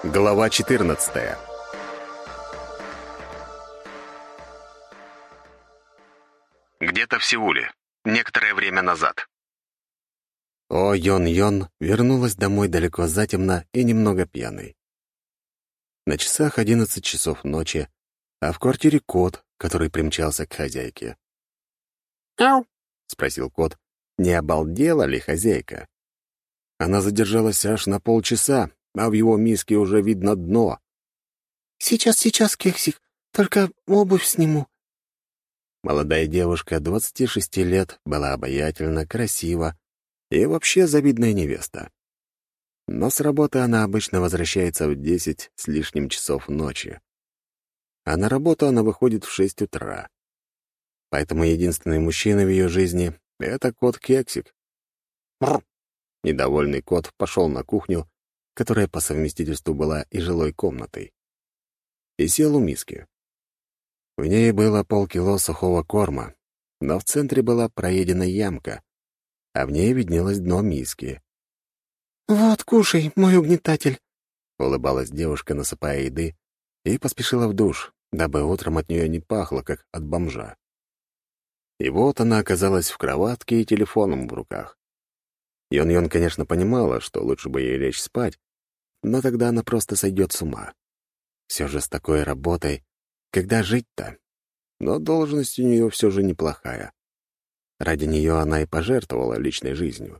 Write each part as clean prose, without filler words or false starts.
Глава 14. Где-то в Сеуле. Некоторое время назад. О Йон-Йон вернулась домой далеко затемно и немного пьяной. На часах 11 часов ночи, а в квартире кот, который примчался к хозяйке. «Ау!» — спросил кот, не обалдела ли хозяйка. Она задержалась аж на полчаса, а в его миске уже видно дно. Сейчас, кексик, только обувь сниму». Молодая девушка 26 лет была обаятельна, красива и вообще завидная невеста. Но с работы она обычно возвращается в 10 с лишним часов ночи. А на работу она выходит в 6 утра. Поэтому единственный мужчина в ее жизни — это кот Кексик. Бррр. Недовольный кот пошел на кухню, которая по совместительству была и жилой комнатой, и сел у миски. В ней было полкило сухого корма, но в центре была проедена ямка, а в ней виднелось дно миски. «Вот, кушай, мой угнетатель». Улыбалась девушка, насыпая еды, и поспешила в душ, дабы утром от нее не пахло, как от бомжа. И вот она оказалась в кроватке и телефоном в руках. Йон-Йон, конечно, понимала, что лучше бы ей лечь спать, но тогда она просто сойдет с ума. Все же с такой работой, когда жить-то? Но должность у нее все же неплохая. Ради нее она и пожертвовала личной жизнью.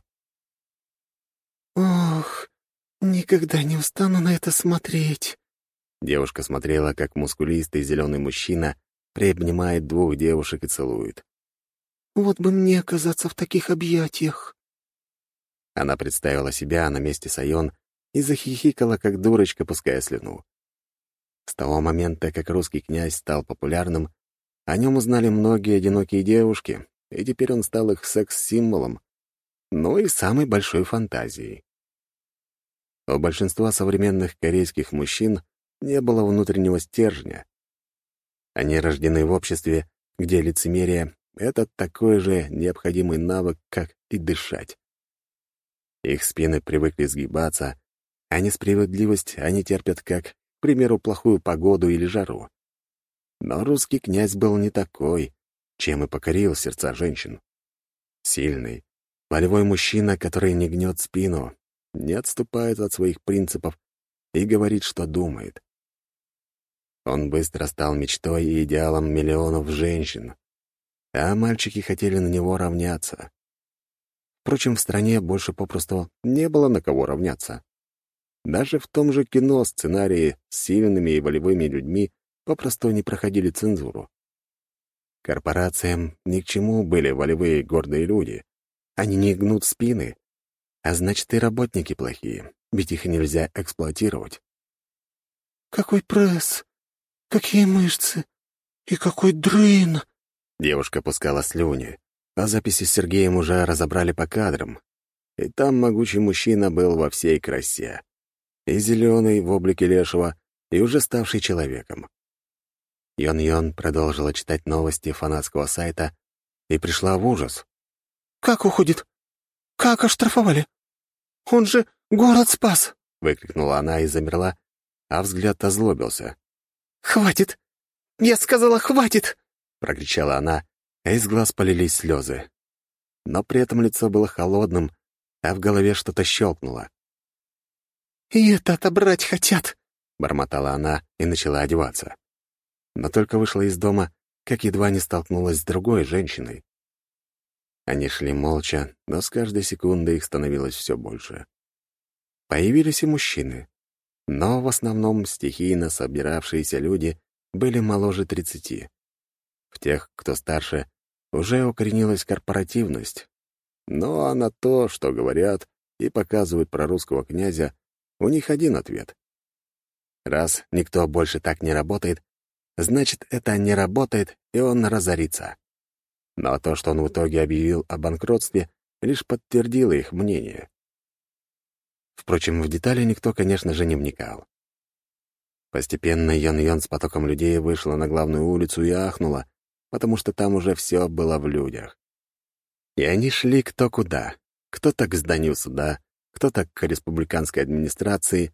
«Ох, никогда не устану на это смотреть». Девушка смотрела, как мускулистый зеленый мужчина приобнимает двух девушек и целует. «Вот бы мне оказаться в таких объятиях». Она представила себя на месте Сайон и захихикала, как дурочка, пуская слюну. С того момента, как русский князь стал популярным, о нем узнали многие одинокие девушки, и теперь он стал их секс-символом, ну и самой большой фантазией. У большинства современных корейских мужчин не было внутреннего стержня. Они рождены в обществе, где лицемерие — это такой же необходимый навык, как и дышать. Их спины привыкли сгибаться, а несправедливость они терпят как, к примеру, плохую погоду или жару. Но русский князь был не такой, чем и покорил сердца женщин. Сильный, волевой мужчина, который не гнет спину, не отступает от своих принципов и говорит, что думает. Он быстро стал мечтой и идеалом миллионов женщин, а мальчики хотели на него равняться. Впрочем, в стране больше попросту не было на кого равняться. Даже в том же кино сценарии с сильными и волевыми людьми попросту не проходили цензуру. Корпорациям ни к чему были волевые гордые люди. Они не гнут спины, а значит, и работники плохие, ведь их нельзя эксплуатировать. «Какой пресс! Какие мышцы! И какой дрын!» Девушка пускала слюни, а записи с Сергеем уже разобрали по кадрам. И там могучий мужчина был во всей красе. И зеленый в облике лешего, и уже ставший человеком. Йон-Йон продолжила читать новости фанатского сайта и пришла в ужас. «Как уходит? Как оштрафовали? Он же город спас!» — выкрикнула она и замерла, а взгляд озлобился. «Хватит! Я сказала, хватит!» — прокричала она, а из глаз полились слезы. Но при этом лицо было холодным, а в голове что-то щелкнуло. «И это отобрать хотят!» — бормотала она и начала одеваться. Но только вышла из дома, как едва не столкнулась с другой женщиной. Они шли молча, но с каждой секундой их становилось все больше. Появились и мужчины, но в основном стихийно собиравшиеся люди были моложе 30. В тех, кто старше, уже укоренилась корпоративность. Ну а на то, что говорят и показывают про русского князя, у них один ответ. Раз никто больше так не работает, значит, это не работает, и он разорится. Но то, что он в итоге объявил о банкротстве, лишь подтвердило их мнение. Впрочем, в детали никто, конечно же, не вникал. Постепенно Йон-Йон с потоком людей вышла на главную улицу и ахнула, потому что там уже все было в людях. И они шли кто куда. Кто-то к зданию суда, кто-то к республиканской администрации,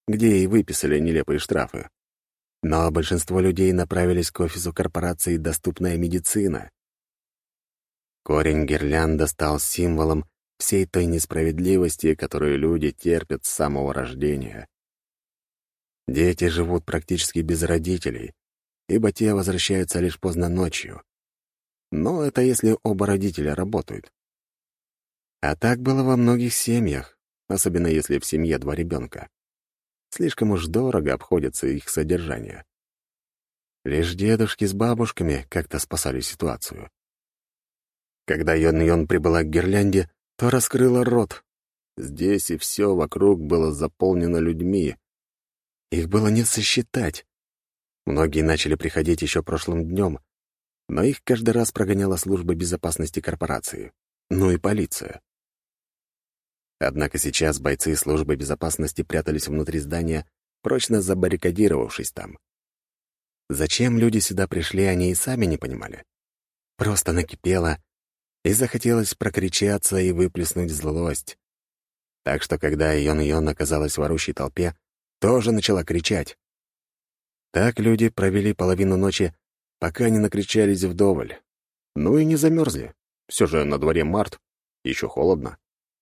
где и выписали нелепые штрафы. Но большинство людей направились к офису корпорации «Доступная медицина». Корень гирлянда стал символом всей той несправедливости, которую люди терпят с самого рождения. Дети живут практически без родителей, ибо те возвращаются лишь поздно ночью. Но это если оба родителя работают. А так было во многих семьях, особенно если в семье 2 ребенка. Слишком уж дорого обходится их содержание. Лишь дедушки с бабушками как-то спасали ситуацию. Когда Йон-Йон прибыла к гирлянде, то раскрыла рот. Здесь и все вокруг было заполнено людьми. Их было не сосчитать. Многие начали приходить еще прошлым днем, но их каждый раз прогоняла служба безопасности корпорации. Ну и полиция. Однако сейчас бойцы службы безопасности прятались внутри здания, прочно забаррикадировавшись там. Зачем люди сюда пришли, они и сами не понимали. Просто накипело, и захотелось прокричаться и выплеснуть злость. Так что, когда Йон-Йон оказалась в орущей толпе, тоже начала кричать. Так люди провели половину ночи, пока не накричались вдоволь. Ну и не замерзли. Все же на дворе март, еще холодно.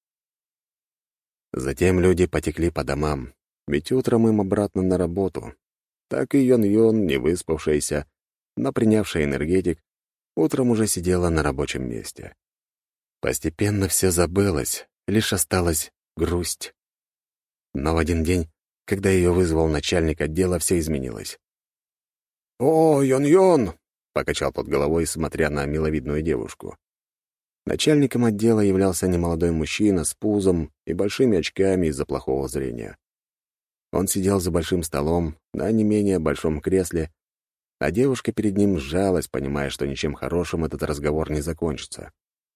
Затем люди потекли по домам, ведь утром им обратно на работу. Так и Йон-Йон, не выспавшаяся, но принявшая энергетик, утром уже сидела на рабочем месте. Постепенно все забылось, лишь осталась грусть. Но в один день, когда ее вызвал начальник отдела, все изменилось. «О, Йон-Йон!» — покачал тот головой, смотря на миловидную девушку. Начальником отдела являлся немолодой мужчина с пузом и большими очками из-за плохого зрения. Он сидел за большим столом, на не менее большом кресле, а девушка перед ним сжалась, понимая, что ничем хорошим этот разговор не закончится.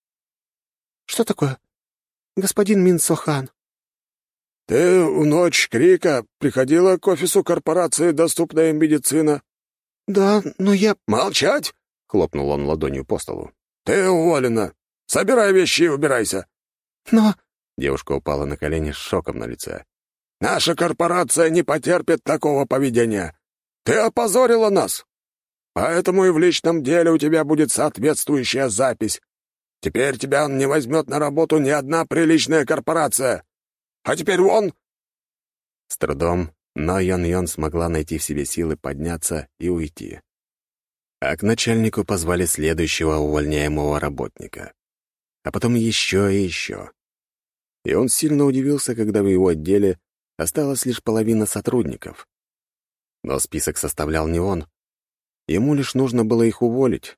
«Что такое? Господин Мин Сохан?» «Ты в ночь крика приходила к офису корпорации «Доступная медицина»?» «Да, но я...» «Молчать!» — хлопнул он ладонью по столу. «Ты уволена! Собирай вещи и убирайся!» «Но...» — девушка упала на колени с шоком на лице. «Наша корпорация не потерпит такого поведения! Ты опозорила нас! Поэтому и в личном деле у тебя будет соответствующая запись. Теперь тебя не возьмет на работу ни одна приличная корпорация! А теперь вон!» С трудом, но Йон-Йон смогла найти в себе силы подняться и уйти. А к начальнику позвали следующего увольняемого работника. А потом еще и еще. И он сильно удивился, когда в его отделе осталась лишь половина сотрудников. Но список составлял не он. Ему лишь нужно было их уволить.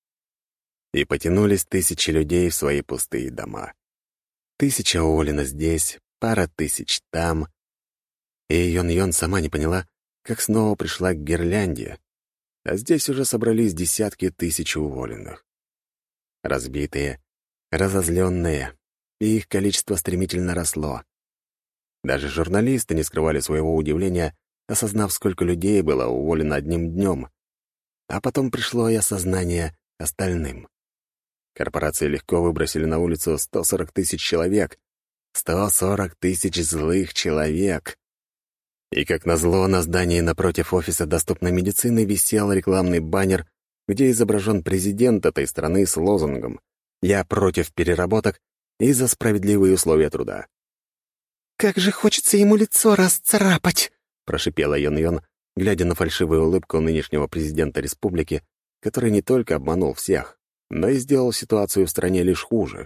И потянулись тысячи людей в свои пустые дома. 1000 уволено здесь, пара тысяч там. И Йон-Йон сама не поняла, как снова пришла к гирлянде, а здесь уже собрались десятки тысяч уволенных. Разбитые, разозленные, и их количество стремительно росло. Даже журналисты не скрывали своего удивления, осознав, сколько людей было уволено одним днем. А потом пришло и осознание остальным. Корпорации легко выбросили на улицу 140 тысяч человек. 140 тысяч злых человек. И, как назло, на здании напротив офиса доступной медицины висел рекламный баннер, где изображен президент этой страны с лозунгом «Я против переработок и за справедливые условия труда». «Как же хочется ему лицо расцарапать!» — прошипела Йон-Йон, глядя на фальшивую улыбку нынешнего президента республики, который не только обманул всех, но и сделал ситуацию в стране лишь хуже.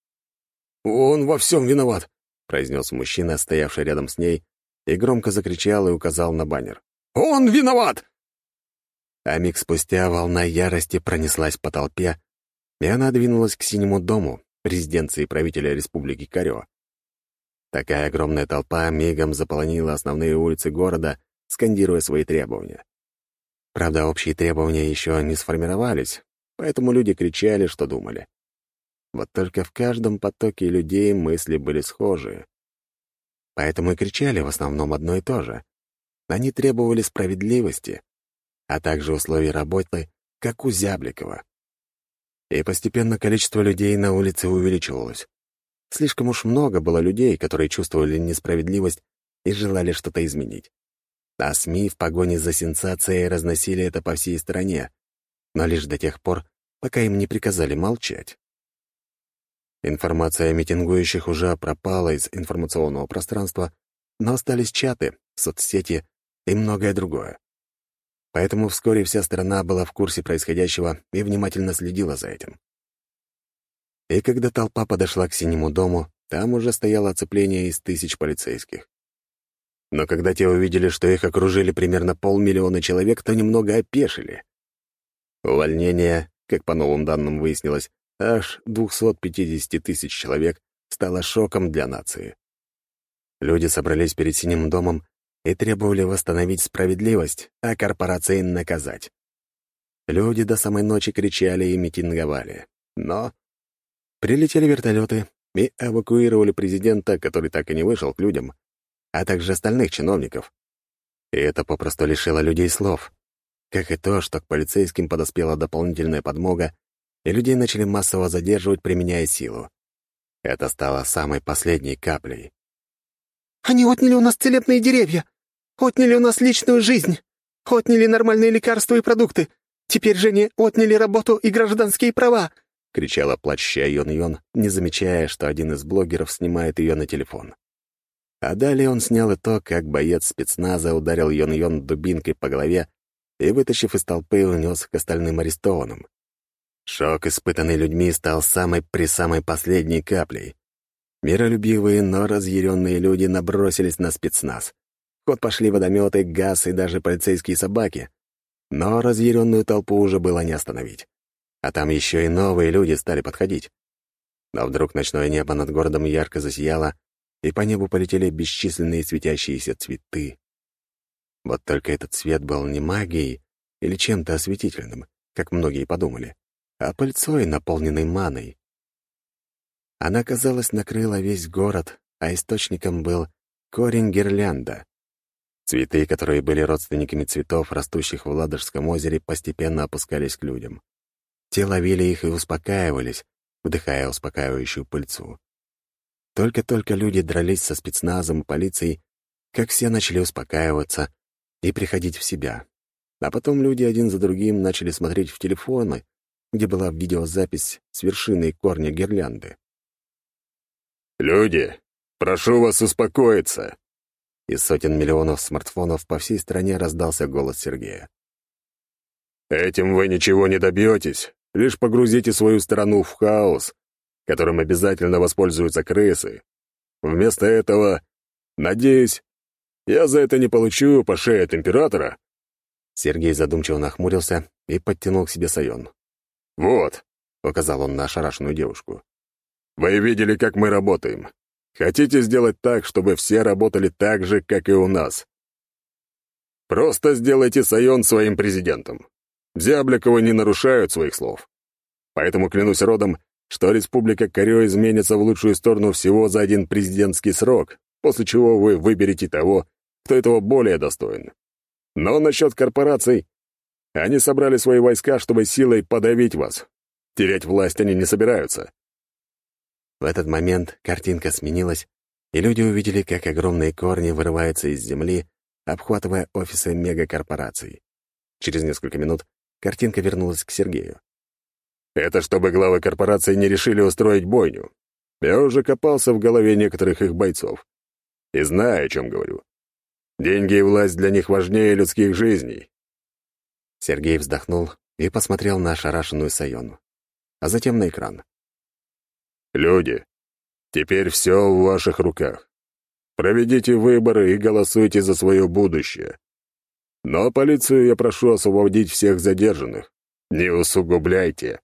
«Он во всем виноват!» — произнес мужчина, стоявший рядом с ней, и громко закричал и указал на баннер. «Он виноват!» А миг спустя волна ярости пронеслась по толпе, и она двинулась к Синему дому, резиденции правителя Республики Корё. Такая огромная толпа мигом заполонила основные улицы города, скандируя свои требования. Правда, общие требования еще не сформировались, поэтому люди кричали, что думали. Вот только в каждом потоке людей мысли были схожие. Поэтому и кричали в основном одно и то же. Они требовали справедливости, а также условий работы, как у Зябликова. И постепенно количество людей на улице увеличивалось. Слишком уж много было людей, которые чувствовали несправедливость и желали что-то изменить. А СМИ в погоне за сенсацией разносили это по всей стране, но лишь до тех пор, пока им не приказали молчать. Информация о митингующих уже пропала из информационного пространства, но остались чаты, соцсети и многое другое. Поэтому вскоре вся страна была в курсе происходящего и внимательно следила за этим. И когда толпа подошла к Синему дому, там уже стояло оцепление из 1000 полицейских. Но когда те увидели, что их окружили примерно 500 000 человек, то немного опешили. Увольнение, как по новым данным выяснилось, аж 250 000 человек стало шоком для нации. Люди собрались перед Синим домом и требовали восстановить справедливость, а корпорации наказать. Люди до самой ночи кричали и митинговали. Но прилетели вертолеты и эвакуировали президента, который так и не вышел к людям, а также остальных чиновников. И это попросту лишило людей слов. Как и то, что к полицейским подоспела дополнительная подмога, и людей начали массово задерживать, применяя силу. Это стало самой последней каплей. «Они отняли у нас целебные деревья! Отняли у нас личную жизнь! Отняли нормальные лекарства и продукты! Теперь же они отняли работу и гражданские права!» — кричала плачущая Йон-Йон, не замечая, что один из блогеров снимает ее на телефон. А далее он снял и то, как боец спецназа ударил Йон-Йон дубинкой по голове и, вытащив из толпы, унес к остальным арестованным. Шок, испытанный людьми, стал самой последней каплей. Миролюбивые, но разъяренные люди набросились на спецназ. В ход пошли водометы, газ и даже полицейские собаки. Но разъяренную толпу уже было не остановить. А там еще и новые люди стали подходить. Но вдруг ночное небо над городом ярко засияло, и по небу полетели бесчисленные светящиеся цветы. Вот только этот свет был не магией или чем-то осветительным, как многие подумали, а пыльцой, наполненной маной. Она, казалось, накрыла весь город, а источником был корень гирлянда. Цветы, которые были родственниками цветов, растущих в Ладожском озере, постепенно опускались к людям. Те ловили их и успокаивались, вдыхая успокаивающую пыльцу. Только-только люди дрались со спецназом и полицией, как все начали успокаиваться и приходить в себя. А потом люди один за другим начали смотреть в телефоны, где была видеозапись с вершины корня гирлянды. «Люди, прошу вас успокоиться!» Из сотен миллионов смартфонов по всей стране раздался голос Сергея. «Этим вы ничего не добьетесь, лишь погрузите свою страну в хаос, которым обязательно воспользуются крысы. Вместо этого, надеюсь, я за это не получу по шее от императора». Сергей задумчиво нахмурился и подтянул к себе Сайон. «Вот», — указал он на ошарашенную девушку. «Вы видели, как мы работаем. Хотите сделать так, чтобы все работали так же, как и у нас? Просто сделайте Сайон своим президентом. Зябликовы не нарушают своих слов. Поэтому клянусь родом, что Республика Корё изменится в лучшую сторону всего за один президентский срок, после чего вы выберете того, кто этого более достоин. Но насчет корпораций, они собрали свои войска, чтобы силой подавить вас. Терять власть они не собираются». В этот момент картинка сменилась, и люди увидели, как огромные корни вырываются из земли, обхватывая офисы мегакорпораций. Через несколько минут картинка вернулась к Сергею. «Это чтобы главы корпораций не решили устроить бойню. Я уже копался в голове некоторых их бойцов. И знаю, о чем говорю. Деньги и власть для них важнее людских жизней». Сергей вздохнул и посмотрел на ошарашенную Сайону, а затем на экран. «Люди, теперь все в ваших руках. Проведите выборы и голосуйте за свое будущее. Но полицию я прошу освободить всех задержанных. Не усугубляйте».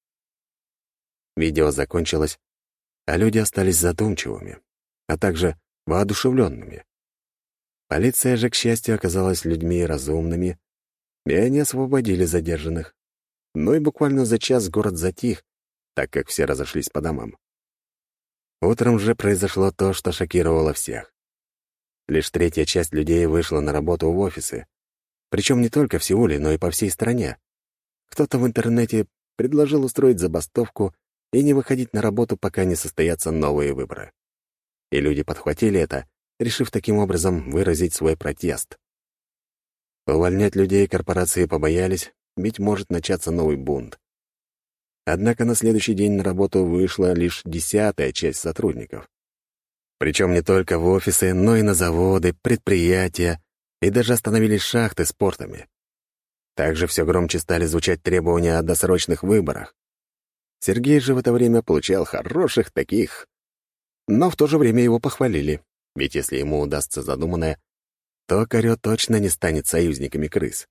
Видео закончилось, а люди остались задумчивыми, а также воодушевленными. Полиция же, к счастью, оказалась людьми разумными, и они освободили задержанных. Ну и буквально за час город затих, так как все разошлись по домам. Утром же произошло то, что шокировало всех. Лишь третья часть людей вышла на работу в офисы, причем не только в Сеуле, но и по всей стране. Кто-то в интернете предложил устроить забастовку и не выходить на работу, пока не состоятся новые выборы. И люди подхватили это решив таким образом выразить свой протест. Увольнять людей корпорации побоялись, ведь может начаться новый бунт. Однако на следующий день на работу вышла лишь 10-я часть сотрудников. Причем не только в офисы, но и на заводы, предприятия, и даже остановились шахты с портами. Также все громче стали звучать требования о досрочных выборах. Сергей же в это время получал хороших таких. Но в то же время его похвалили, ведь если ему удастся задуманное, то Корё точно не станет союзниками крыс.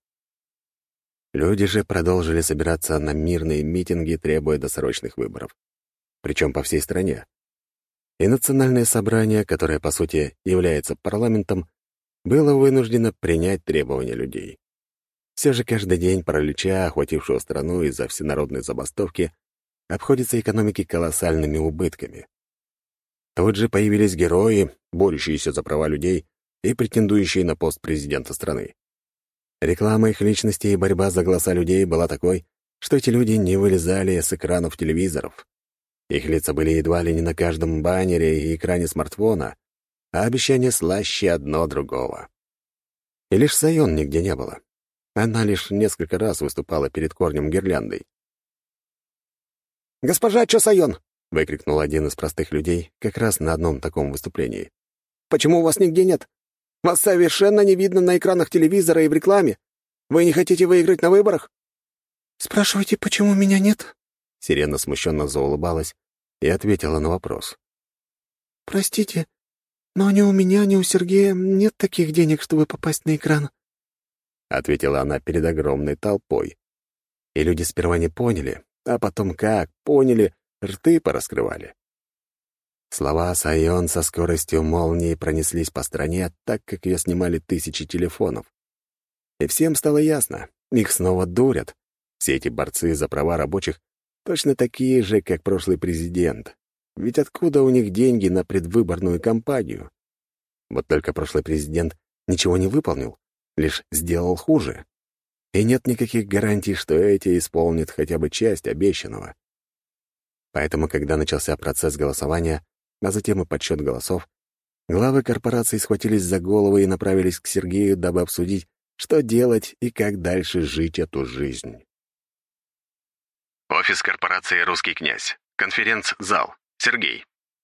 Люди же продолжили собираться на мирные митинги, требуя досрочных выборов. Причем по всей стране. И национальное собрание, которое, по сути, является парламентом, было вынуждено принять требования людей. Все же каждый день паралича, охватившего страну из-за всенародной забастовки, обходится экономике колоссальными убытками. Тут же появились герои, борющиеся за права людей и претендующие на пост президента страны. Реклама их личности и борьба за голоса людей была такой, что эти люди не вылезали с экранов телевизоров. Их лица были едва ли не на каждом баннере и экране смартфона, а обещания слаще одно другого. И лишь Сайон нигде не было. Она лишь несколько раз выступала перед корнем гирляндой. «Госпожа Чо Сайон!» — выкрикнул один из простых людей как раз на одном таком выступлении. «Почему вас нигде нет? Вас совершенно не видно на экранах телевизора и в рекламе. Вы не хотите выиграть на выборах?» «Спрашиваете, почему меня нет?» Сирена смущенно заулыбалась и ответила на вопрос. «Простите, но ни у меня, ни у Сергея нет таких денег, чтобы попасть на экран», — ответила она перед огромной толпой. И люди сперва не поняли, а потом как поняли, рты пораскрывали. Слова Сайон со скоростью молнии пронеслись по стране, так как ее снимали тысячи телефонов. И всем стало ясно, их снова дурят. Все эти борцы за права рабочих точно такие же, как прошлый президент. Ведь откуда у них деньги на предвыборную кампанию? Вот только прошлый президент ничего не выполнил, лишь сделал хуже. И нет никаких гарантий, что эти исполнят хотя бы часть обещанного. Поэтому, когда начался процесс голосования, а затем и подсчет голосов, главы корпораций схватились за головы и направились к Сергею, дабы обсудить, что делать и как дальше жить эту жизнь. Офис корпорации «Русский князь». Конференц-зал. Сергей.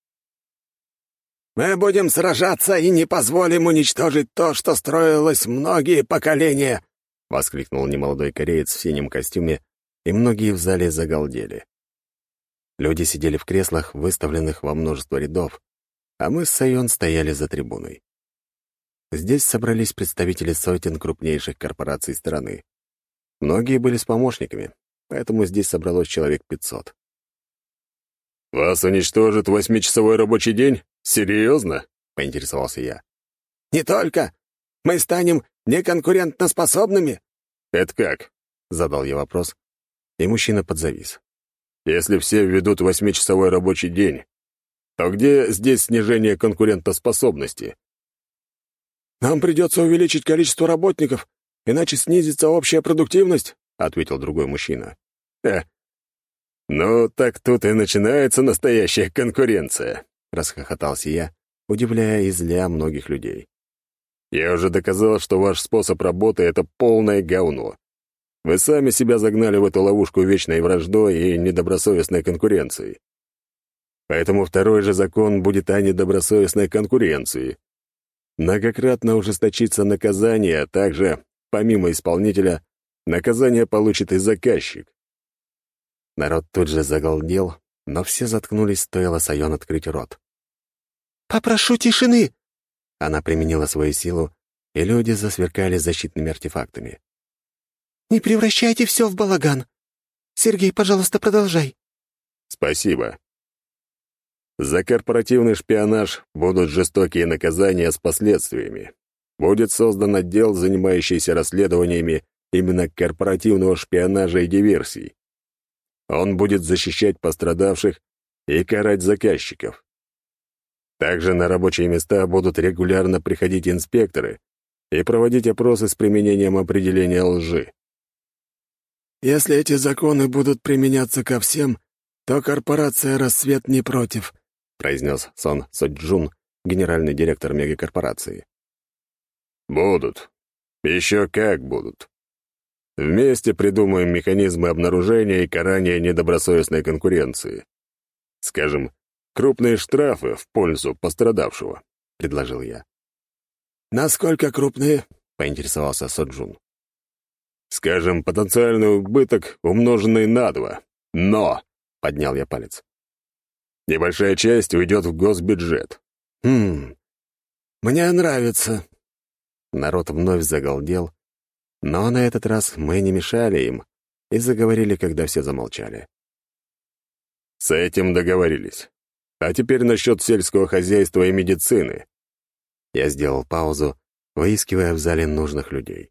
«Мы будем сражаться и не позволим уничтожить то, что строилось многие поколения!» — воскликнул немолодой кореец в синем костюме, и многие в зале загалдели. Люди сидели в креслах, выставленных во множество рядов, а мы с Сайон стояли за трибуной. Здесь собрались представители сотен крупнейших корпораций страны. Многие были с помощниками, поэтому здесь собралось человек 500. «Вас уничтожит 8-часовой рабочий день? Серьезно?» — поинтересовался я. «Не только! Мы станем неконкурентоспособными!» «Это как?» — задал я вопрос, и мужчина подзавис. «Если все введут 8-часовой рабочий день, то где здесь снижение конкурентоспособности?» «Нам придется увеличить количество работников, иначе снизится общая продуктивность», — ответил другой мужчина. «Ну, так тут и начинается настоящая конкуренция», — расхохотался я, удивляя и зля многих людей. «Я уже доказал, что ваш способ работы — это полное говно. Вы сами себя загнали в эту ловушку вечной враждой и недобросовестной конкуренцией. Поэтому второй же закон будет о недобросовестной конкуренции. Многократно ужесточится наказание, а также, помимо исполнителя, наказание получит и заказчик». Народ тут же загалдел, но все заткнулись, стоило Сайон открыть рот. «Попрошу тишины!» Она применила свою силу, и люди засверкали защитными артефактами. «Не превращайте все в балаган. Сергей, пожалуйста, продолжай». «Спасибо. За корпоративный шпионаж будут жестокие наказания с последствиями. Будет создан отдел, занимающийся расследованиями именно корпоративного шпионажа и диверсий. Он будет защищать пострадавших и карать заказчиков. Также на рабочие места будут регулярно приходить инспекторы и проводить опросы с применением определения лжи. «Если эти законы будут применяться ко всем, то корпорация «Рассвет» не против», произнес Сон Соджун, генеральный директор мегакорпорации. «Будут. Еще как будут. Вместе придумаем механизмы обнаружения и карания недобросовестной конкуренции. Скажем, крупные штрафы в пользу пострадавшего», — предложил я. «Насколько крупные?» — поинтересовался Соджун. «Скажем, потенциальный убыток, умноженный на 2. Но!» — поднял я палец. «Небольшая часть уйдет в госбюджет». Мне нравится». Народ вновь загалдел, но на этот раз мы не мешали им и заговорили, когда все замолчали. «С этим договорились. А теперь насчет сельского хозяйства и медицины». Я сделал паузу, выискивая в зале нужных людей.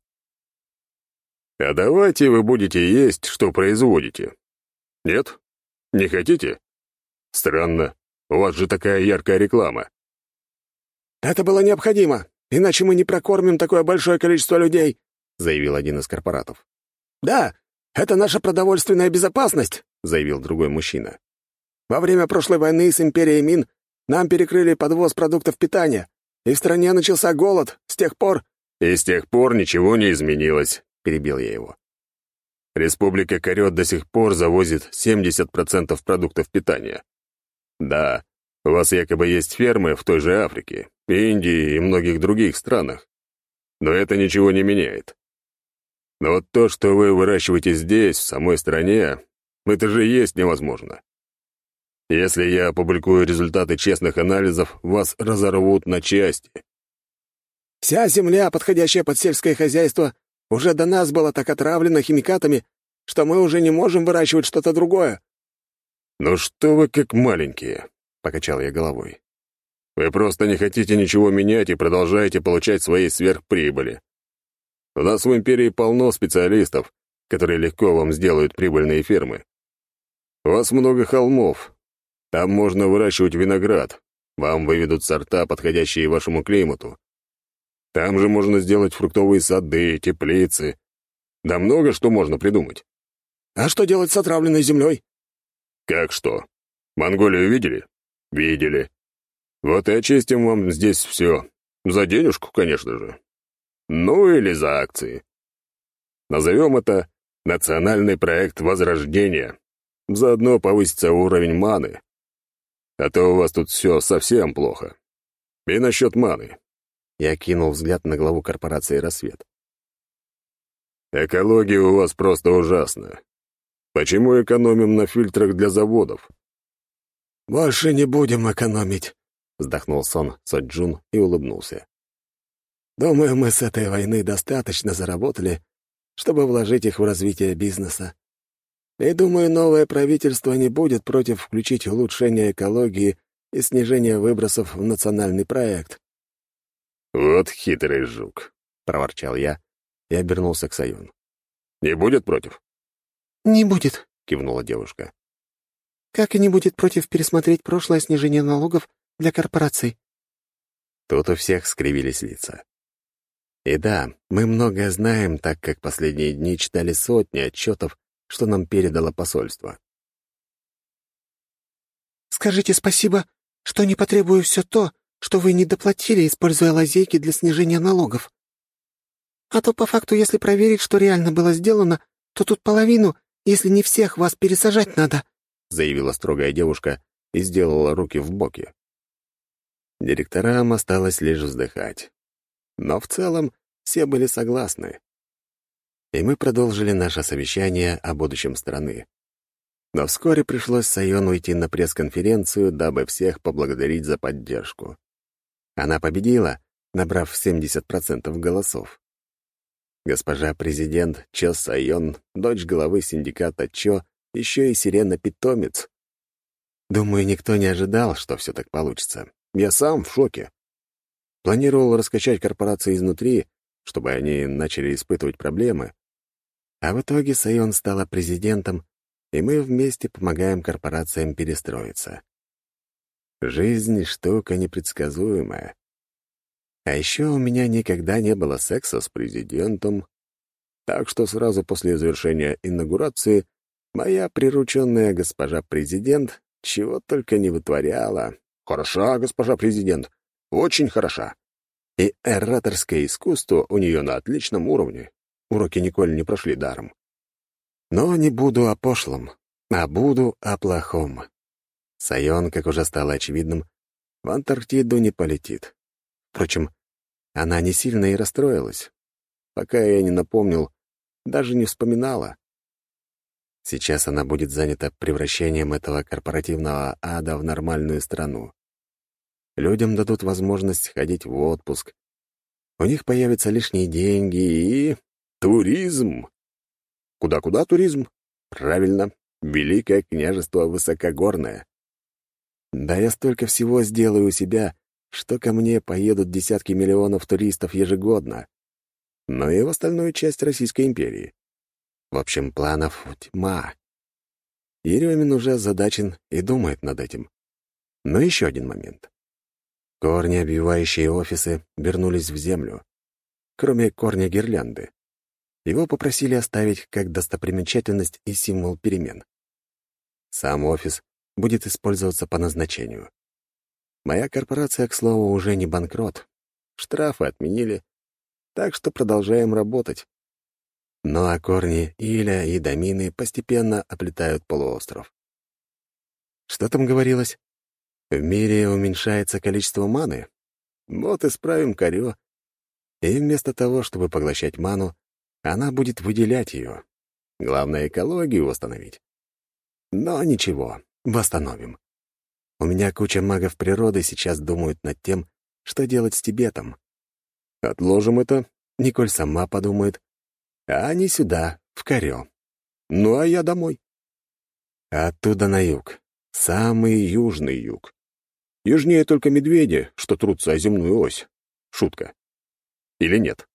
«А давайте вы будете есть, что производите. Нет? Не хотите? Странно, у вас же такая яркая реклама». «Это было необходимо, иначе мы не прокормим такое большое количество людей», — заявил один из корпоратов. «Да, это наша продовольственная безопасность», — заявил другой мужчина. «Во время прошлой войны с империей Мин нам перекрыли подвоз продуктов питания, и в стране начался голод. С тех пор...» «И с тех пор ничего не изменилось», — перебил я его. «Республика Корёт до сих пор завозит 70% продуктов питания. Да, у вас якобы есть фермы в той же Африке, Индии и многих других странах. Но это ничего не меняет. Но вот то, что вы выращиваете здесь, в самой стране, это же есть невозможно. Если я опубликую результаты честных анализов, вас разорвут на части». «Вся земля, подходящая под сельское хозяйство, уже до нас была так отравлена химикатами, что мы уже не можем выращивать что-то другое». «Ну что вы как маленькие», — покачал я головой. «Вы просто не хотите ничего менять и продолжаете получать свои сверхприбыли. У нас в империи полно специалистов, которые легко вам сделают прибыльные фермы. У вас много холмов. Там можно выращивать виноград. Вам выведут сорта, подходящие вашему климату. Там же можно сделать фруктовые сады, теплицы. Да много что можно придумать». «А что делать с отравленной землей?» «Как что? Монголию видели?» «Видели. Вот и очистим вам здесь все. За денежку, конечно же. Ну или за акции. Назовем это «Национальный проект Возрождения». Заодно повысится уровень маны. А то у вас тут все совсем плохо. И насчет маны». Я кинул взгляд на главу корпорации «Рассвет». «Экология у вас просто ужасна. Почему экономим на фильтрах для заводов?» «Больше не будем экономить», — вздохнул Сон Соджун и улыбнулся. «Думаю, мы с этой войны достаточно заработали, чтобы вложить их в развитие бизнеса. И думаю, новое правительство не будет против включить улучшение экологии и снижение выбросов в национальный проект». «Вот хитрый жук», — проворчал я и обернулся к Сайон. «Не будет против?» «Не будет», — кивнула девушка. «как и не будет против пересмотреть прошлое снижение налогов для корпораций». Тут у всех скривились лица. И да, мы многое знаем, так как последние дни читали сотни отчетов, что нам передало посольство. «Скажите спасибо, что не потребую все то, что вы не доплатили, используя лазейки для снижения налогов. А то по факту, если проверить, что реально было сделано, то тут половину, если не всех, вас пересажать надо», — заявила строгая девушка и сделала руки в боки. Директорам осталось лишь вздыхать. Но в целом все были согласны. И мы продолжили наше совещание о будущем страны. Но вскоре пришлось Сайон уйти на пресс-конференцию, дабы всех поблагодарить за поддержку. Она победила, набрав 70% голосов. Госпожа президент Чо Сайон, дочь главы синдиката Чо, еще и сирена-питомец. Думаю, никто не ожидал, что все так получится. Я сам в шоке. Планировал раскачать корпорации изнутри, чтобы они начали испытывать проблемы. А в итоге Сайон стала президентом, и мы вместе помогаем корпорациям перестроиться. Жизнь — штука непредсказуемая. А еще у меня никогда не было секса с президентом, так что сразу после завершения инаугурации моя прирученная госпожа президент чего только не вытворяла. «Хороша, госпожа президент! очень хороша. И ораторское искусство у нее на отличном уровне. Уроки Николь не прошли даром. Но не буду о пошлом, а буду о плохом. Сайон, как уже стало очевидным, в Антарктиду не полетит. Впрочем, она не сильно и расстроилась. Пока я не напомнил, даже не вспоминала. Сейчас она будет занята превращением этого корпоративного ада в нормальную страну. Людям дадут возможность ходить в отпуск. У них появятся лишние деньги и... туризм! Куда-куда туризм? Правильно, Великое княжество Высокогорное. Да я столько всего сделаю у себя, что ко мне поедут десятки миллионов туристов ежегодно. Но и в остальную часть Российской империи. В общем, планов тьма. Еремин уже озадачен и думает над этим. Но еще один момент. Корни, обвивающие офисы, вернулись в землю. Кроме корня гирлянды. Его попросили оставить как достопримечательность и символ перемен. Сам офис будет использоваться по назначению. Моя корпорация, к слову, уже не банкрот. Штрафы отменили, так что продолжаем работать. Ну а корни Иля и Домины постепенно оплетают полуостров. Что там говорилось? В мире уменьшается количество маны? Вот исправим корё. И вместо того, чтобы поглощать ману, она будет выделять ее. Главное, экологию восстановить. Но ничего, восстановим. У меня куча магов природы сейчас думают над тем, что делать с Тибетом. Отложим это, Николь сама подумает. А не сюда, в Корё. Ну, а я домой. Оттуда на юг. Самый южный юг. Южнее только медведи, что трутся о земную ось. Шутка. Или нет?